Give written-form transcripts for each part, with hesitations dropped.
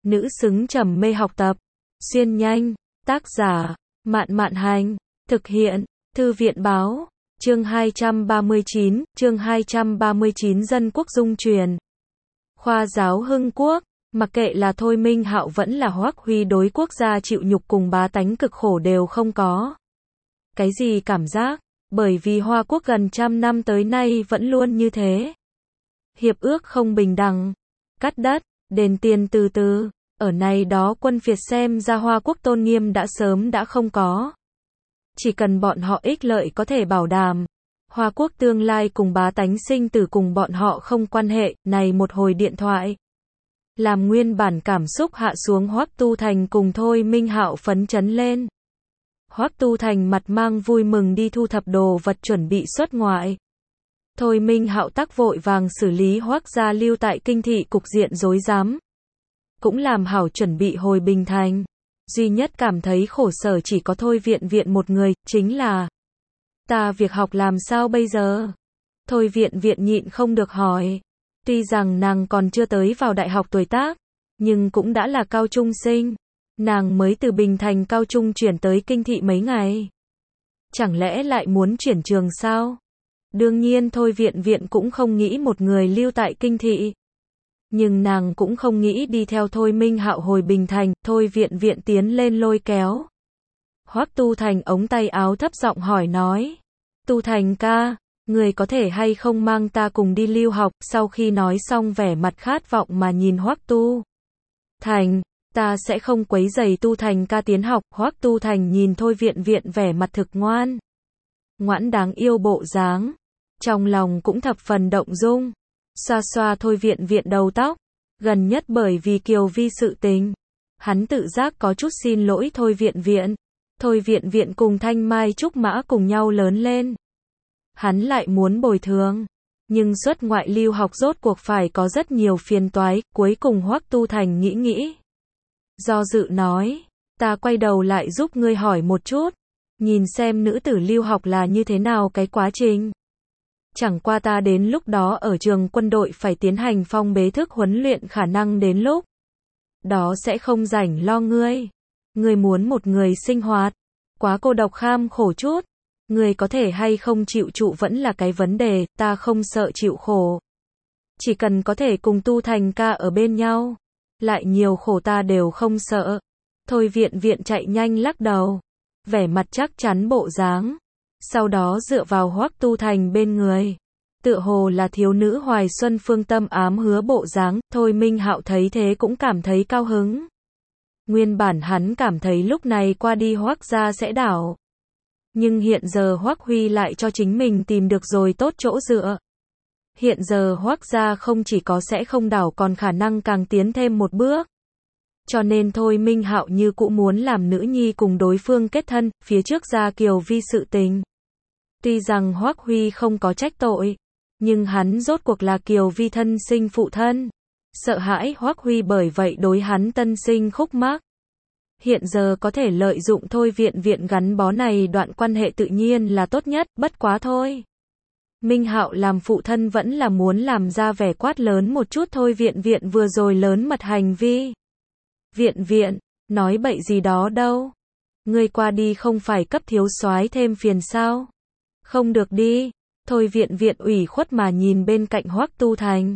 nữ xứng trầm mê học tập. Xuyên nhanh, tác giả, Mạn Mạn Hành, thực hiện, Thư viện Báo, chương 239 Dân Quốc Dung Truyền. Khoa giáo Hưng Quốc, mặc kệ là Thôi Minh Hạo vẫn là Hoắc Huy đối quốc gia chịu nhục cùng bá tánh cực khổ đều không có cái gì cảm giác, bởi vì Hoa Quốc gần trăm năm tới nay vẫn luôn như thế. Hiệp ước không bình đẳng, cắt đất, đền tiền từ từ, ở này đó quân phiệt xem ra Hoa Quốc tôn nghiêm đã sớm đã không có. Chỉ cần bọn họ ích lợi có thể bảo đảm, Hoa Quốc tương lai cùng bá tánh sinh tử cùng bọn họ không quan hệ, này một hồi điện thoại. Làm nguyên bản cảm xúc hạ xuống Hoắc Tu Thành cùng Thôi Minh Hạo phấn chấn lên. Hoắc Tu Thành mặt mang vui mừng đi thu thập đồ vật chuẩn bị xuất ngoại. Thôi Minh Hạo tắc vội vàng xử lý Hoắc gia lưu tại kinh thị cục diện rối rắm. Cũng làm hảo chuẩn bị hồi Bình Thành. Duy nhất cảm thấy khổ sở chỉ có Thôi Viện Viện một người, chính là ta việc học làm sao bây giờ? Thôi Viện Viện nhịn không được hỏi. Tuy rằng nàng còn chưa tới vào đại học tuổi tác, nhưng cũng đã là cao trung sinh. Nàng mới từ Bình Thành cao trung chuyển tới kinh thị mấy ngày. Chẳng lẽ lại muốn chuyển trường sao? Đương nhiên Thôi Viện Viện cũng không nghĩ một người lưu tại kinh thị. Nhưng nàng cũng không nghĩ đi theo Thôi Minh Hạo hồi Bình Thành. Thôi Viện Viện tiến lên lôi kéo Hoắc Tu Thành ống tay áo thấp giọng hỏi nói. Tu Thành ca, người có thể hay không mang ta cùng đi lưu học? Sau khi nói xong vẻ mặt khát vọng mà nhìn Hoắc Tu Thành. Ta sẽ không quấy rầy Tu Thành ca tiến học. Hoắc Tu Thành nhìn Thôi Viện Viện vẻ mặt thực ngoan ngoãn đáng yêu bộ dáng, trong lòng cũng thập phần động dung. Xoa xoa Thôi Viện Viện đầu tóc. Gần nhất bởi vì Kiều Vi sự tình, hắn tự giác có chút xin lỗi Thôi Viện Viện. Thôi Viện Viện cùng Thanh Mai Trúc Mã cùng nhau lớn lên. Hắn lại muốn bồi thường. Nhưng xuất ngoại lưu học rốt cuộc phải có rất nhiều phiền toái. Cuối cùng Hoắc Tu Thành nghĩ. Do dự nói, ta quay đầu lại giúp ngươi hỏi một chút. Nhìn xem nữ tử lưu học là như thế nào cái quá trình. Chẳng qua ta đến lúc đó ở trường quân đội phải tiến hành phong bế thức huấn luyện, khả năng đến lúc đó sẽ không rảnh lo ngươi. Ngươi muốn một người sinh hoạt, quá cô độc kham khổ chút. Ngươi có thể hay không chịu trụ vẫn là cái vấn đề, ta không sợ chịu khổ. Chỉ cần có thể cùng Tu Thành ca ở bên nhau, lại nhiều khổ ta đều không sợ. Thôi Viện Viện chạy nhanh lắc đầu, vẻ mặt chắc chắn bộ dáng. Sau đó dựa vào Hoắc Tu Thành bên người, tựa hồ là thiếu nữ hoài xuân phương tâm ám hứa bộ dáng. Thôi Minh Hạo thấy thế cũng cảm thấy cao hứng. Nguyên bản hắn cảm thấy lúc này qua đi Hoắc gia sẽ đảo. Nhưng hiện giờ Hoắc Huy lại cho chính mình tìm được rồi tốt chỗ dựa. Hiện giờ Hoắc gia không chỉ có sẽ không đảo còn khả năng càng tiến thêm một bước. Cho nên Thôi Minh Hạo như cũ muốn làm nữ nhi cùng đối phương kết thân. Phía trước ra Kiều Vi sự tình, tuy rằng Hoắc Huy không có trách tội, nhưng hắn rốt cuộc là Kiều Vi thân sinh phụ thân. Sợ hãi Hoắc Huy bởi vậy đối hắn tân sinh khúc mắc. Hiện giờ có thể lợi dụng Thôi Viện Viện gắn bó này đoạn quan hệ tự nhiên là tốt nhất, bất quá thôi. Minh Hạo làm phụ thân vẫn là muốn làm ra vẻ quát lớn một chút Thôi Viện Viện vừa rồi lớn mật hành vi. Viện Viện, nói bậy gì đó đâu. Ngươi qua đi không phải cấp thiếu soái thêm phiền sao? Không được đi. Thôi Viện Viện ủy khuất mà nhìn bên cạnh Hoắc Tu Thành.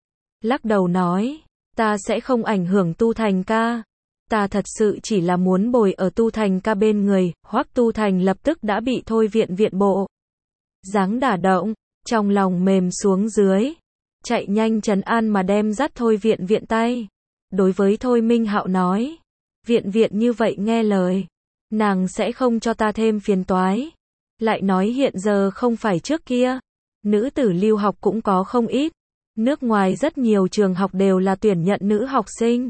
Lắc đầu nói, ta sẽ không ảnh hưởng Tu Thành ca. Ta thật sự chỉ là muốn bồi ở Tu Thành ca bên người. Hoắc Tu Thành lập tức đã bị Thôi Viện Viện bộ dáng đả động, trong lòng mềm xuống dưới. Chạy nhanh trấn an mà đem dắt Thôi Viện Viện tay. Đối với Thôi Minh Hạo nói, Viện Viện như vậy nghe lời, nàng sẽ không cho ta thêm phiền toái. Lại nói hiện giờ không phải trước kia, nữ tử lưu học cũng có không ít. Nước ngoài rất nhiều trường học đều là tuyển nhận nữ học sinh.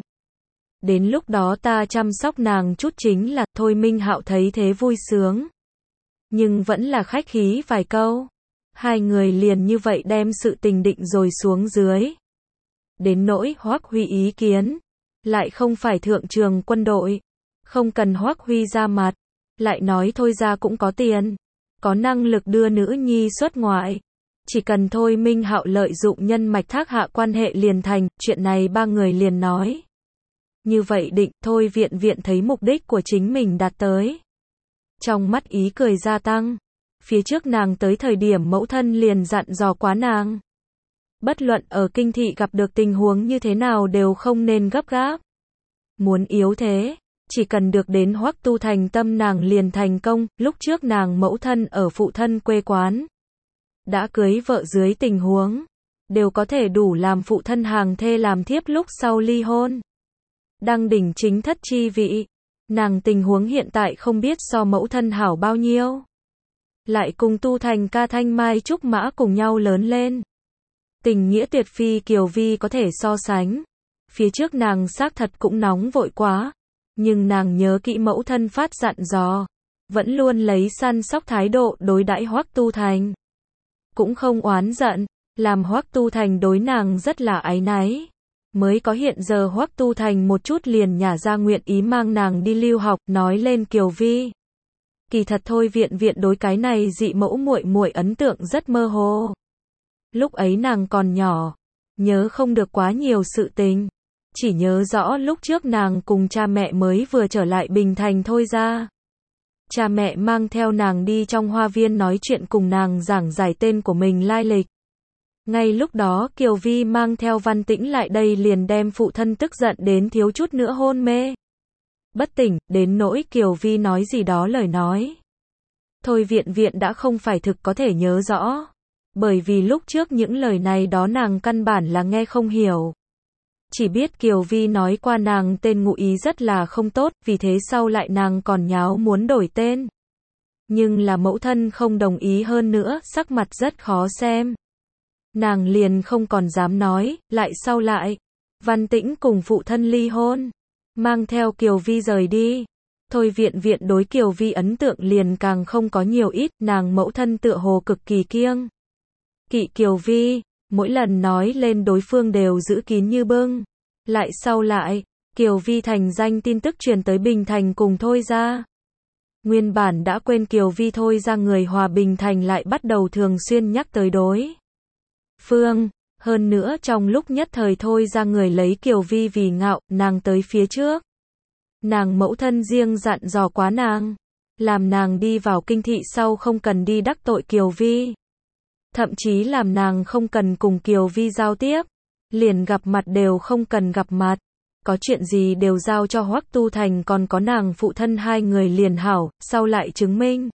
Đến lúc đó ta chăm sóc nàng chút chính là. Thôi Minh Hạo thấy thế vui sướng, nhưng vẫn là khách khí vài câu. Hai người liền như vậy đem sự tình định rồi xuống dưới. Đến nỗi Hoắc Huy ý kiến, lại không phải thượng trường quân đội, không cần Hoắc Huy ra mặt. Lại nói Thôi ra cũng có tiền, có năng lực đưa nữ nhi xuất ngoại. Chỉ cần Thôi Minh Hạo lợi dụng nhân mạch thác hạ quan hệ liền thành. Chuyện này ba người liền nói Như vậy định, Thôi Viện Viện thấy mục đích của chính mình đạt tới. Trong mắt ý cười gia tăng. Phía trước nàng tới thời điểm mẫu thân liền dặn dò quá nàng. Bất luận ở kinh thị gặp được tình huống như thế nào đều không nên gấp gáp. Muốn yếu thế, chỉ cần được đến Hoắc Tu Thành tâm nàng liền thành công. Lúc trước nàng mẫu thân ở phụ thân quê quán, đã cưới vợ dưới tình huống, đều có thể đủ làm phụ thân hàng thê làm thiếp lúc sau ly hôn. Đăng đỉnh chính thất chi vị, nàng tình huống hiện tại không biết so mẫu thân hảo bao nhiêu. Lại cùng Tu Thành ca thanh mai trúc mã cùng nhau lớn lên. Tình nghĩa tuyệt phi Kiều Vi có thể so sánh. Phía trước nàng xác thật cũng nóng vội quá, nhưng nàng nhớ kỹ mẫu thân phát dặn dò, vẫn luôn lấy săn sóc thái độ đối đãi Hoắc Tu Thành. Cũng không oán giận, làm Hoắc Tu Thành đối nàng rất là áy náy. Mới có hiện giờ Hoắc Tu Thành một chút liền nhả ra nguyện ý mang nàng đi lưu học, nói lên Kiều Vi. Kỳ thật Thôi Viện Viện đối cái này dị mẫu muội muội ấn tượng rất mơ hồ. Lúc ấy nàng còn nhỏ, nhớ không được quá nhiều sự tình, chỉ nhớ rõ lúc trước nàng cùng cha mẹ mới vừa trở lại Bình Thành thôi ra. Cha mẹ mang theo nàng đi trong hoa viên nói chuyện cùng nàng giảng giải tên của mình lai lịch. Ngay lúc đó Kiều Vi mang theo Văn Tĩnh lại đây liền đem phụ thân tức giận đến thiếu chút nữa hôn mê. Bất tỉnh, đến nỗi Kiều Vi nói gì đó lời nói. Thôi Viện Viện đã không phải thực có thể nhớ rõ. Bởi vì lúc trước những lời này đó nàng căn bản là nghe không hiểu. Chỉ biết Kiều Vi nói qua nàng tên ngụ ý rất là không tốt, vì thế sau lại nàng còn nháo muốn đổi tên. Nhưng là mẫu thân không đồng ý hơn nữa, sắc mặt rất khó xem. Nàng liền không còn dám nói, lại sau lại. Văn Tĩnh cùng phụ thân ly hôn, mang theo Kiều Vi rời đi. Thôi Viện Viện đối Kiều Vi ấn tượng liền càng không có nhiều ít, nàng mẫu thân tựa hồ cực kỳ kiêng kỵ Kiều Vi, mỗi lần nói lên đối phương đều giữ kín như bưng. Lại sau lại, Kiều Vi thành danh tin tức truyền tới Bình Thành cùng Thôi ra. Nguyên bản đã quên Kiều Vi Thôi ra người Hòa Bình Thành lại bắt đầu thường xuyên nhắc tới đối phương. Hơn nữa trong lúc nhất thời Thôi ra người lấy Kiều Vi vì ngạo, nàng tới phía trước. Nàng mẫu thân riêng dặn dò quá nàng, làm nàng đi vào kinh thị sau không cần đi đắc tội Kiều Vi. Thậm chí làm nàng không cần cùng Kiều Vi giao tiếp, liền gặp mặt đều không cần gặp mặt. Có chuyện gì đều giao cho Hoắc Tu Thành còn có nàng phụ thân hai người liền hảo, sau lại chứng minh.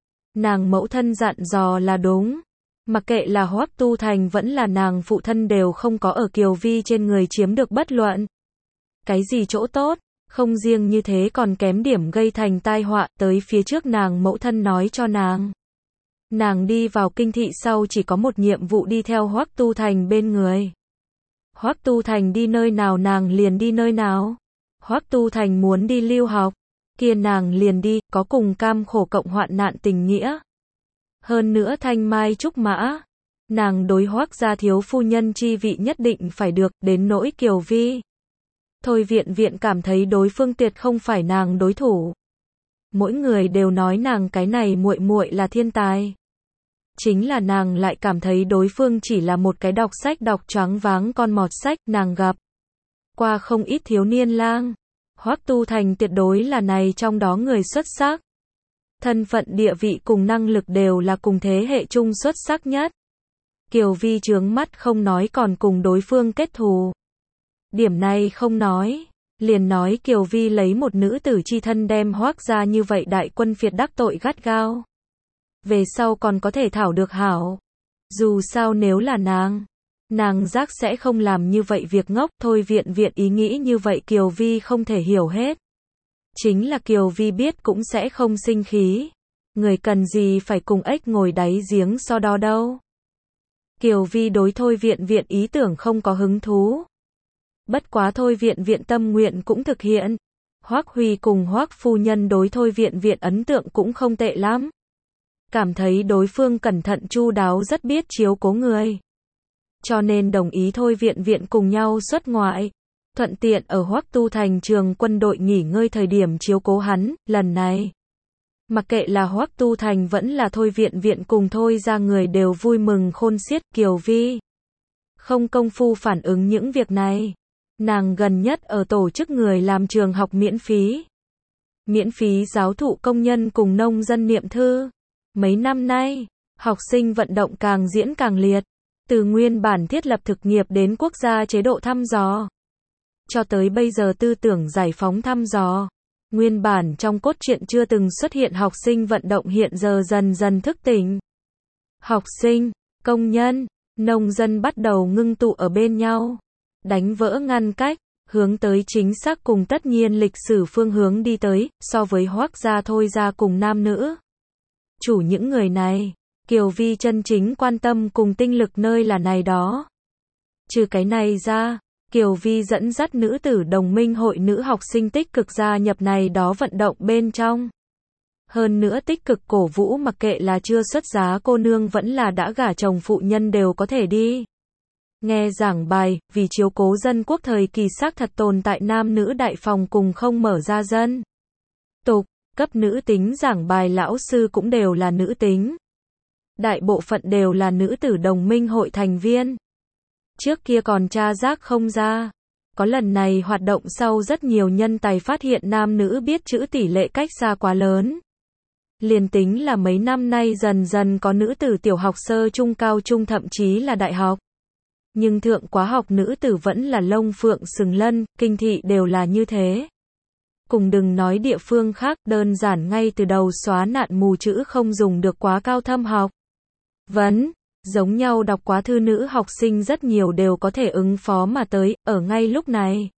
Nàng mẫu thân dặn dò là đúng. Mặc kệ là Hoắc Tu Thành vẫn là nàng phụ thân đều không có ở Kiều Vi trên người chiếm được bất luận cái gì chỗ tốt, không riêng như thế còn kém điểm gây thành tai họa. Tới phía trước nàng mẫu thân nói cho nàng. Nàng đi vào kinh thị sau chỉ có một nhiệm vụ đi theo Hoắc Tu Thành bên người. Hoắc Tu Thành đi nơi nào nàng liền đi nơi nào. Hoắc Tu Thành muốn đi lưu học, kia nàng liền đi, có cùng cam khổ cộng hoạn nạn tình nghĩa. Hơn nữa thanh mai trúc mã, nàng đối Hoắc gia thiếu phu nhân chi vị nhất định phải được, đến nỗi Kiều Vi. Thôi Viện Viện cảm thấy đối phương tuyệt không phải nàng đối thủ. Mỗi người đều nói nàng cái này muội muội là thiên tài. Chính là nàng lại cảm thấy đối phương chỉ là một cái đọc sách đọc choáng váng con mọt sách, nàng gặp qua không ít thiếu niên lang. Hoắc Tu Thành tuyệt đối là này trong đó người xuất sắc. Thân phận địa vị cùng năng lực đều là cùng thế hệ chung xuất sắc nhất. Kiều Vi trướng mắt không nói còn cùng đối phương kết thù. Điểm này không nói, liền nói Kiều Vi lấy một nữ tử chi thân đem Hoắc gia như vậy đại quân phiệt đắc tội gắt gao. Về sau còn có thể thảo được hảo. Dù sao nếu là nàng giác sẽ không làm như vậy việc ngốc. Thôi Viện Viện ý nghĩ như vậy Kiều Vi không thể hiểu hết. Chính là Kiều Vi biết cũng sẽ không sinh khí. Người cần gì phải cùng ếch ngồi đáy giếng so đo đâu. Kiều Vi đối Thôi Viện Viện ý tưởng không có hứng thú. Bất quá Thôi Viện Viện tâm nguyện cũng thực hiện. Hoắc Huy cùng Hoắc phu nhân đối Thôi Viện Viện ấn tượng cũng không tệ lắm. Cảm thấy đối phương cẩn thận chu đáo rất biết chiếu cố người. Cho nên đồng ý Thôi Viện Viện cùng nhau xuất ngoại. Thuận tiện ở Hoắc Tu Thành trường quân đội nghỉ ngơi thời điểm chiếu cố hắn, lần này. Mặc kệ là Hoắc Tu Thành vẫn là Thôi Viện Viện cùng Thôi ra người đều vui mừng khôn xiết. Kiều Vi không công phu phản ứng những việc này. Nàng gần nhất ở tổ chức người làm trường học miễn phí. Miễn phí giáo thụ công nhân cùng nông dân niệm thư. Mấy năm nay, học sinh vận động càng diễn càng liệt. Từ nguyên bản thiết lập thực nghiệp đến quốc gia chế độ thăm dò. Cho tới bây giờ tư tưởng giải phóng thăm dò. Nguyên bản trong cốt truyện chưa từng xuất hiện học sinh vận động hiện giờ dần dần thức tỉnh. Học sinh, công nhân, nông dân bắt đầu ngưng tụ ở bên nhau. Đánh vỡ ngăn cách, hướng tới chính xác cùng tất nhiên lịch sử phương hướng đi tới, so với Hoắc gia Thôi gia cùng nam nữ. Chủ những người này, Kiều Vi chân chính quan tâm cùng tinh lực nơi là này đó. Trừ cái này ra, Kiều Vi dẫn dắt nữ tử đồng minh hội nữ học sinh tích cực gia nhập này đó vận động bên trong. Hơn nữa tích cực cổ vũ mặc kệ là chưa xuất giá cô nương vẫn là đã gả chồng phụ nhân đều có thể đi. Nghe giảng bài, vì chiếu cố dân quốc thời kỳ xác thật tồn tại nam nữ đại phòng cùng không mở ra dân tục, cấp nữ tính giảng bài lão sư cũng đều là nữ tính. Đại bộ phận đều là nữ tử đồng minh hội thành viên. Trước kia còn tra rác không ra. Có lần này hoạt động sau rất nhiều nhân tài phát hiện nam nữ biết chữ tỷ lệ cách xa quá lớn. Liền tính là mấy năm nay dần dần có nữ tử tiểu học sơ trung cao trung thậm chí là đại học. Nhưng thượng quá học nữ tử vẫn là lông phượng sừng lân, kinh thị đều là như thế. Cùng đừng nói địa phương khác, đơn giản ngay từ đầu xóa nạn mù chữ không dùng được quá cao thâm học. Giống nhau đọc quá thư nữ học sinh rất nhiều đều có thể ứng phó mà tới, ở ngay lúc này.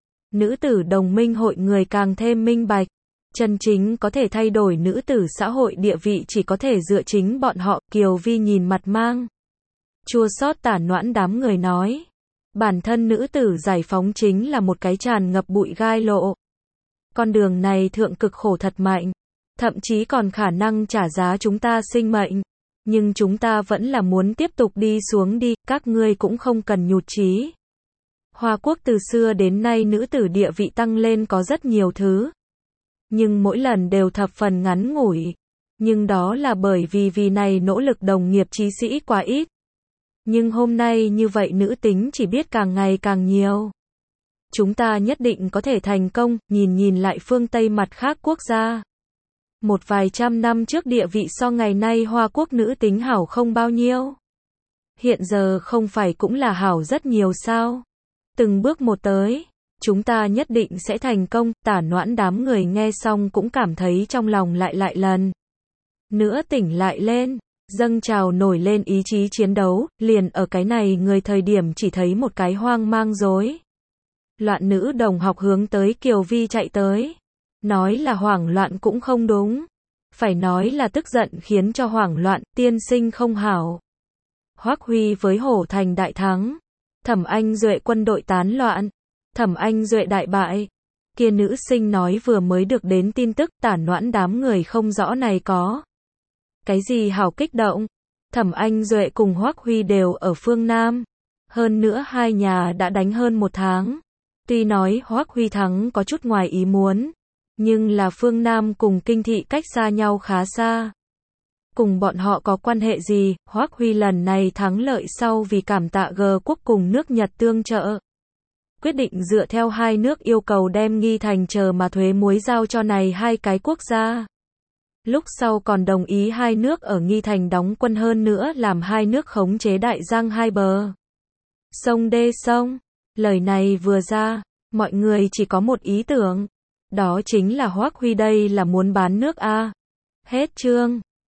Nữ tử đồng minh hội người càng thêm minh bạch. Chân chính có thể thay đổi nữ tử xã hội địa vị chỉ có thể dựa chính bọn họ. Kiều Vi nhìn mặt mang chua xót tả noãn đám người nói. Bản thân nữ tử giải phóng chính là một cái tràn ngập bụi gai lộ. Con đường này thượng cực khổ thật mạnh. Thậm chí còn khả năng trả giá chúng ta sinh mệnh. Nhưng chúng ta vẫn là muốn tiếp tục đi xuống đi, các ngươi cũng không cần nhụt chí. Hoa quốc từ xưa đến nay nữ tử địa vị tăng lên có rất nhiều thứ. Nhưng mỗi lần đều thập phần ngắn ngủi. Nhưng đó là bởi vì này nỗ lực đồng nghiệp chí sĩ quá ít. Nhưng hôm nay như vậy nữ tính chỉ biết càng ngày càng nhiều. Chúng ta nhất định có thể thành công, nhìn lại phương Tây mặt khác quốc gia. Một vài trăm năm trước địa vị so ngày nay Hoa quốc nữ tính hảo không bao nhiêu. Hiện giờ không phải cũng là hảo rất nhiều sao. Từng bước một tới, chúng ta nhất định sẽ thành công. Tả noãn đám người nghe xong cũng cảm thấy trong lòng lại lần nữa tỉnh lại lên, dâng trào nổi lên ý chí chiến đấu, liền ở cái này người thời điểm chỉ thấy một cái hoang mang rối loạn nữ đồng học hướng tới Kiều Vi chạy tới. Nói là hoảng loạn cũng không đúng. Phải nói là tức giận khiến cho hoảng loạn, tiên sinh không hảo. Hoắc Huy với Hổ Thành đại thắng. Thẩm Anh Duệ quân đội tán loạn. Thẩm Anh Duệ đại bại. Kia nữ sinh nói vừa mới được đến tin tức, tả noãn đám người không rõ này có cái gì hảo kích động. Thẩm Anh Duệ cùng Hoắc Huy đều ở phương Nam. Hơn nữa hai nhà đã đánh hơn một tháng. Tuy nói Hoắc Huy thắng có chút ngoài ý muốn. Nhưng là phương Nam cùng kinh thị cách xa nhau khá xa. Cùng bọn họ có quan hệ gì? Hoắc Huy lần này thắng lợi sau vì cảm tạ G quốc cùng nước Nhật tương trợ. Quyết định dựa theo hai nước yêu cầu đem Nghi Thành chờ mà thuế muối giao cho này hai cái quốc gia. Lúc sau còn đồng ý hai nước ở Nghi Thành đóng quân hơn nữa làm hai nước khống chế Đại Giang hai bờ sông đê sông. Lời này vừa ra, mọi người chỉ có một ý tưởng. Đó chính là Hoắc Huy đây là muốn bán nước a. Hết chương.